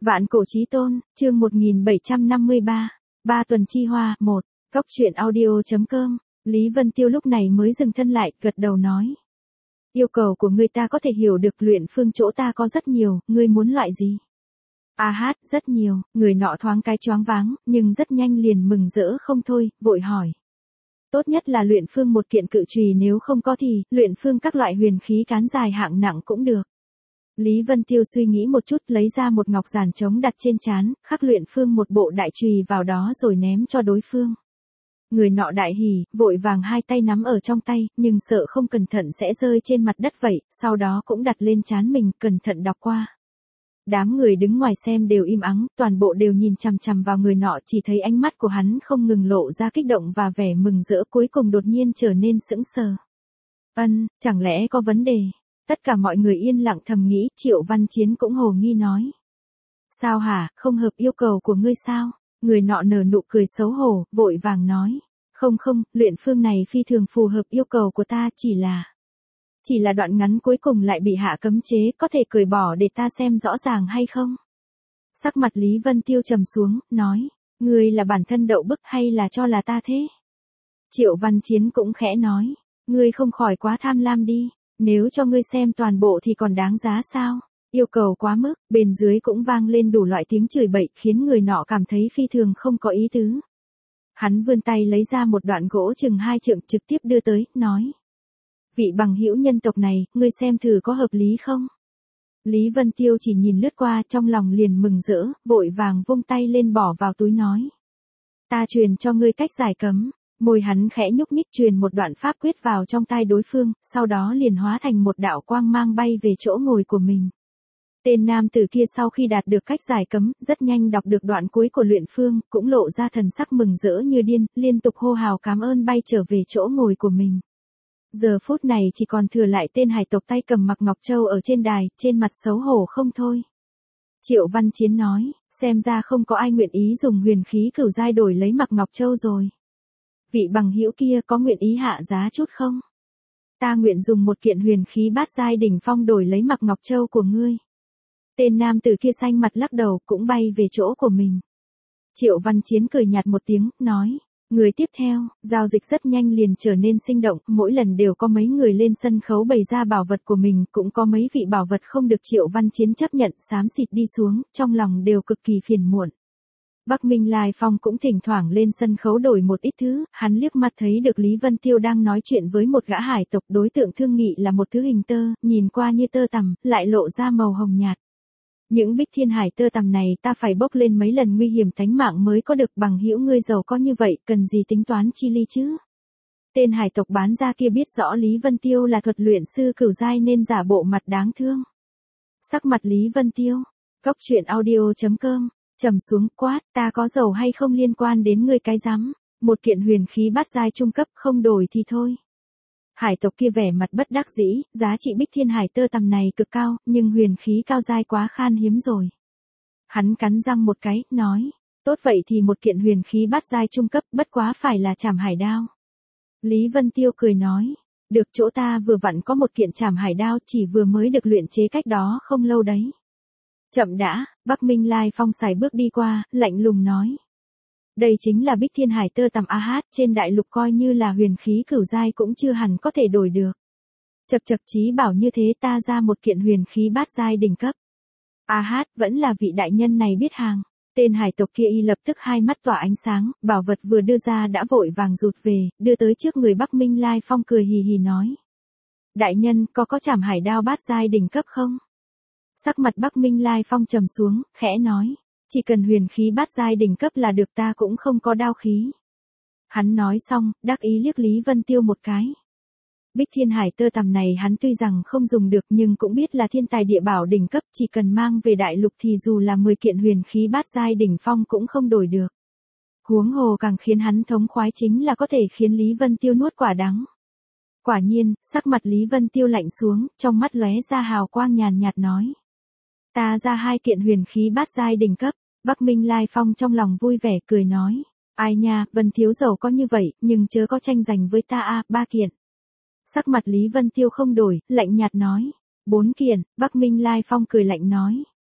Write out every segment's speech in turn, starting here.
Vạn cổ chí tôn, chương 1753, ba tuần chi hoa, 1, Cốc truyện audio.com, Lý Vân Tiêu lúc này mới dừng thân lại, gật đầu nói. Yêu cầu của ngươi ta có thể hiểu được, luyện phương chỗ ta có rất nhiều, ngươi muốn loại gì? Rất nhiều, người nọ thoáng cái choáng váng, nhưng rất nhanh liền mừng rỡ không thôi, vội hỏi. Tốt nhất là luyện phương một kiện cự chùy, nếu không có thì, luyện phương các loại huyền khí cán dài hạng nặng cũng được. Lý Vân Tiêu suy nghĩ một chút, lấy ra một ngọc giản trống đặt trên trán, khắc luyện phương một bộ đại chùy vào đó rồi ném cho đối phương. Người nọ đại hỉ, vội vàng hai tay nắm ở trong tay, nhưng sợ không cẩn thận sẽ rơi trên mặt đất vậy, sau đó cũng đặt lên trán mình, cẩn thận đọc qua. Đám người đứng ngoài xem đều im ắng, toàn bộ đều nhìn chằm chằm vào người nọ, chỉ thấy ánh mắt của hắn không ngừng lộ ra kích động và vẻ mừng rỡ, cuối cùng đột nhiên trở nên sững sờ. Chẳng lẽ có vấn đề? Tất cả mọi người yên lặng thầm nghĩ, Triệu Văn Chiến cũng hồ nghi nói. Sao hả, không hợp yêu cầu của ngươi sao? Người nọ nở nụ cười xấu hổ, vội vàng nói. Không, luyện phương này phi thường phù hợp yêu cầu của ta, chỉ là đoạn ngắn cuối cùng lại bị hạ cấm chế, có thể cởi bỏ để ta xem rõ ràng hay không? Sắc mặt Lý Vân Tiêu trầm xuống, nói. Ngươi là bản thân đậu bức hay là cho là ta thế? Triệu Văn Chiến cũng khẽ nói. Ngươi không khỏi quá tham lam đi. Nếu cho ngươi xem toàn bộ thì còn đáng giá sao? Yêu cầu quá mức, bên dưới cũng vang lên đủ loại tiếng chửi bậy, khiến người nọ cảm thấy phi thường không có ý tứ. Hắn vươn tay lấy ra một đoạn gỗ chừng 2 trượng trực tiếp đưa tới, nói. Vị bằng hữu nhân tộc này, ngươi xem thử có hợp lý không? Lý Vân Tiêu chỉ nhìn lướt qua, trong lòng liền mừng rỡ, vội vàng vung tay lên bỏ vào túi nói. Ta truyền cho ngươi cách giải cấm. Môi hắn khẽ nhúc nhích truyền một đoạn pháp quyết vào trong tai đối phương, sau đó liền hóa thành một đạo quang mang bay về chỗ ngồi của mình. Tên nam tử kia sau khi đạt được cách giải cấm, rất nhanh đọc được đoạn cuối của luyện phương, cũng lộ ra thần sắc mừng rỡ như điên, liên tục hô hào cảm ơn bay trở về chỗ ngồi của mình. Giờ phút này chỉ còn thừa lại tên hải tộc tay cầm mặc ngọc châu ở trên đài, trên mặt xấu hổ không thôi. Triệu Văn Chiến nói, xem ra không có ai nguyện ý dùng huyền khí cửu giai đổi lấy mặc ngọc châu rồi. Vị bằng hữu kia có nguyện ý hạ giá chút không? Ta nguyện dùng một kiện huyền khí bát giai đỉnh phong đổi lấy mặc ngọc châu của ngươi. Tên nam tử kia xanh mặt lắc đầu, cũng bay về chỗ của mình. Triệu Văn Chiến cười nhạt một tiếng, nói. Người tiếp theo, giao dịch rất nhanh liền trở nên sinh động, mỗi lần đều có mấy người lên sân khấu bày ra bảo vật của mình, cũng có mấy vị bảo vật không được Triệu Văn Chiến chấp nhận, xám xịt đi xuống, trong lòng đều cực kỳ phiền muộn. Bắc Minh Lai Phong cũng thỉnh thoảng lên sân khấu đổi một ít thứ, hắn liếc mắt thấy được Lý Vân Tiêu đang nói chuyện với một gã hải tộc, đối tượng thương nghị là một thứ hình tơ, nhìn qua như tơ tằm, lại lộ ra màu hồng nhạt. Những bích thiên hải tơ tằm này ta phải bốc lên mấy lần nguy hiểm tánh mạng mới có được, bằng hữu ngươi giàu có như vậy, cần gì tính toán chi ly chứ? Tên hải tộc bán ra kia biết rõ Lý Vân Tiêu là thuật luyện sư cửu giai nên giả bộ mặt đáng thương. Sắc mặt Lý Vân Tiêu, Cốc truyện audio.com, trầm xuống, quát, ta có giàu hay không liên quan đến ngươi cái rắm, một kiện huyền khí bát giai trung cấp không đổi thì thôi. Hải tộc kia vẻ mặt bất đắc dĩ, giá trị bích thiên hải tơ tằm này cực cao, nhưng huyền khí cao giai quá khan hiếm rồi. Hắn cắn răng một cái, nói, tốt vậy thì một kiện huyền khí bát giai trung cấp, bất quá phải là trảm hải đao. Lý Vân Tiêu cười nói, được, chỗ ta vừa vặn có một kiện trảm hải đao, chỉ vừa mới được luyện chế cách đó không lâu đấy. Chậm đã, Bắc Minh Lai Phong sải bước đi qua, lạnh lùng nói. Đây chính là bích thiên hải tơ tằm trên đại lục coi như là huyền khí cửu giai cũng chưa hẳn có thể đổi được. Chậc chí bảo như thế ta ra một kiện huyền khí bát giai đỉnh cấp. Vẫn là vị đại nhân này biết hàng. Tên hải tộc kia y lập tức hai mắt tỏa ánh sáng, bảo vật vừa đưa ra đã vội vàng rụt về, đưa tới trước người Bắc Minh Lai Phong cười hì hì nói. Đại nhân, có trảm hải đao bát giai đỉnh cấp không? Sắc mặt Bắc Minh Lai Phong trầm xuống, khẽ nói. Chỉ cần huyền khí bát giai đỉnh cấp là được, ta cũng không có đao khí. Hắn nói xong, đắc ý liếc Lý Vân Tiêu một cái. Bích thiên hải tơ tằm này hắn tuy rằng không dùng được nhưng cũng biết là thiên tài địa bảo đỉnh cấp, chỉ cần mang về đại lục thì dù là 10 kiện huyền khí bát giai đỉnh phong cũng không đổi được. Huống hồ càng khiến hắn thống khoái chính là có thể khiến Lý Vân Tiêu nuốt quả đắng. Quả nhiên, sắc mặt Lý Vân Tiêu lạnh xuống, trong mắt lóe ra hào quang nhàn nhạt nói. Ta ra 2 kiện huyền khí bát giai đỉnh cấp. Bắc Minh Lai Phong trong lòng vui vẻ cười nói. Ai nha, Vân thiếu giàu có như vậy, nhưng chớ có tranh giành với ta 3 kiện. Sắc mặt Lý Vân Tiêu không đổi, lạnh nhạt nói. 4 kiện, Bắc Minh Lai Phong cười lạnh nói.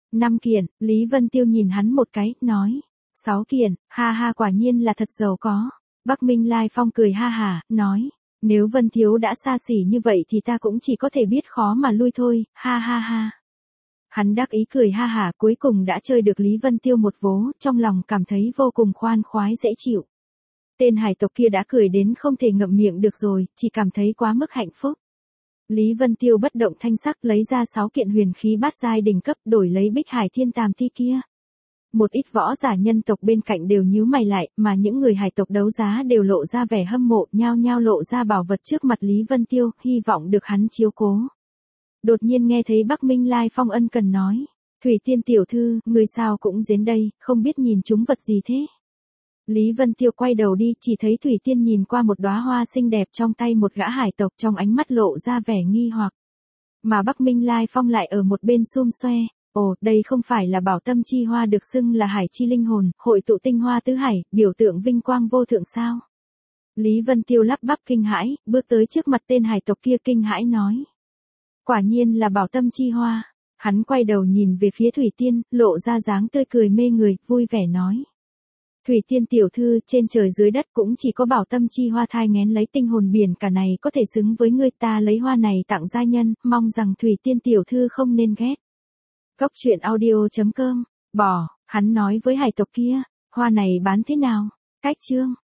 5 kiện, Lý Vân Tiêu nhìn hắn một cái, nói. 6 kiện, ha ha quả nhiên là thật giàu có. Bắc Minh Lai Phong cười ha hả, nói. Nếu Vân Thiếu đã xa xỉ như vậy thì ta cũng chỉ có thể biết khó mà lui thôi, ha ha ha. Hắn đắc ý cười ha hả cuối cùng đã chơi được Lý Vân Tiêu một vố, trong lòng cảm thấy vô cùng khoan khoái dễ chịu. Tên hải tộc kia đã cười đến không thể ngậm miệng được rồi, chỉ cảm thấy quá mức hạnh phúc. Lý Vân Tiêu bất động thanh sắc lấy ra 6 kiện huyền khí bát giai đỉnh cấp đổi lấy Bích Hải Thiên Tàm Ti kia. Một ít võ giả nhân tộc bên cạnh đều nhíu mày lại, mà những người hải tộc đấu giá đều lộ ra vẻ hâm mộ, nhao nhao lộ ra bảo vật trước mặt Lý Vân Tiêu, hy vọng được hắn chiếu cố. Đột nhiên nghe thấy Bắc Minh Lai Phong ân cần nói, Thủy Tiên tiểu thư, người sao cũng đến đây, không biết nhìn chúng vật gì thế? Lý Vân Tiêu quay đầu đi, chỉ thấy Thủy Tiên nhìn qua một đóa hoa xinh đẹp trong tay một gã hải tộc, trong ánh mắt lộ ra vẻ nghi hoặc. Mà Bắc Minh Lai Phong lại ở một bên xum xoe, ồ, đây không phải là Bảo Tâm Chi Hoa được xưng là hải chi linh hồn, hội tụ tinh hoa tứ hải, biểu tượng vinh quang vô thượng sao? Lý Vân Tiêu lắp bắp kinh hãi, bước tới trước mặt tên hải tộc kia kinh hãi nói. Quả nhiên là Bảo Tâm Chi Hoa. Hắn quay đầu nhìn về phía Thủy Tiên, lộ ra dáng tươi cười mê người, vui vẻ nói. Thủy Tiên tiểu thư, trên trời dưới đất cũng chỉ có Bảo Tâm Chi Hoa thai nghén lấy tinh hồn biển cả này có thể xứng với ngươi, ta lấy hoa này tặng gia nhân, mong rằng Thủy Tiên tiểu thư không nên ghét. Cốc truyện audio.com, bỏ, hắn nói với hải tộc kia, hoa này bán thế nào? Cách chương.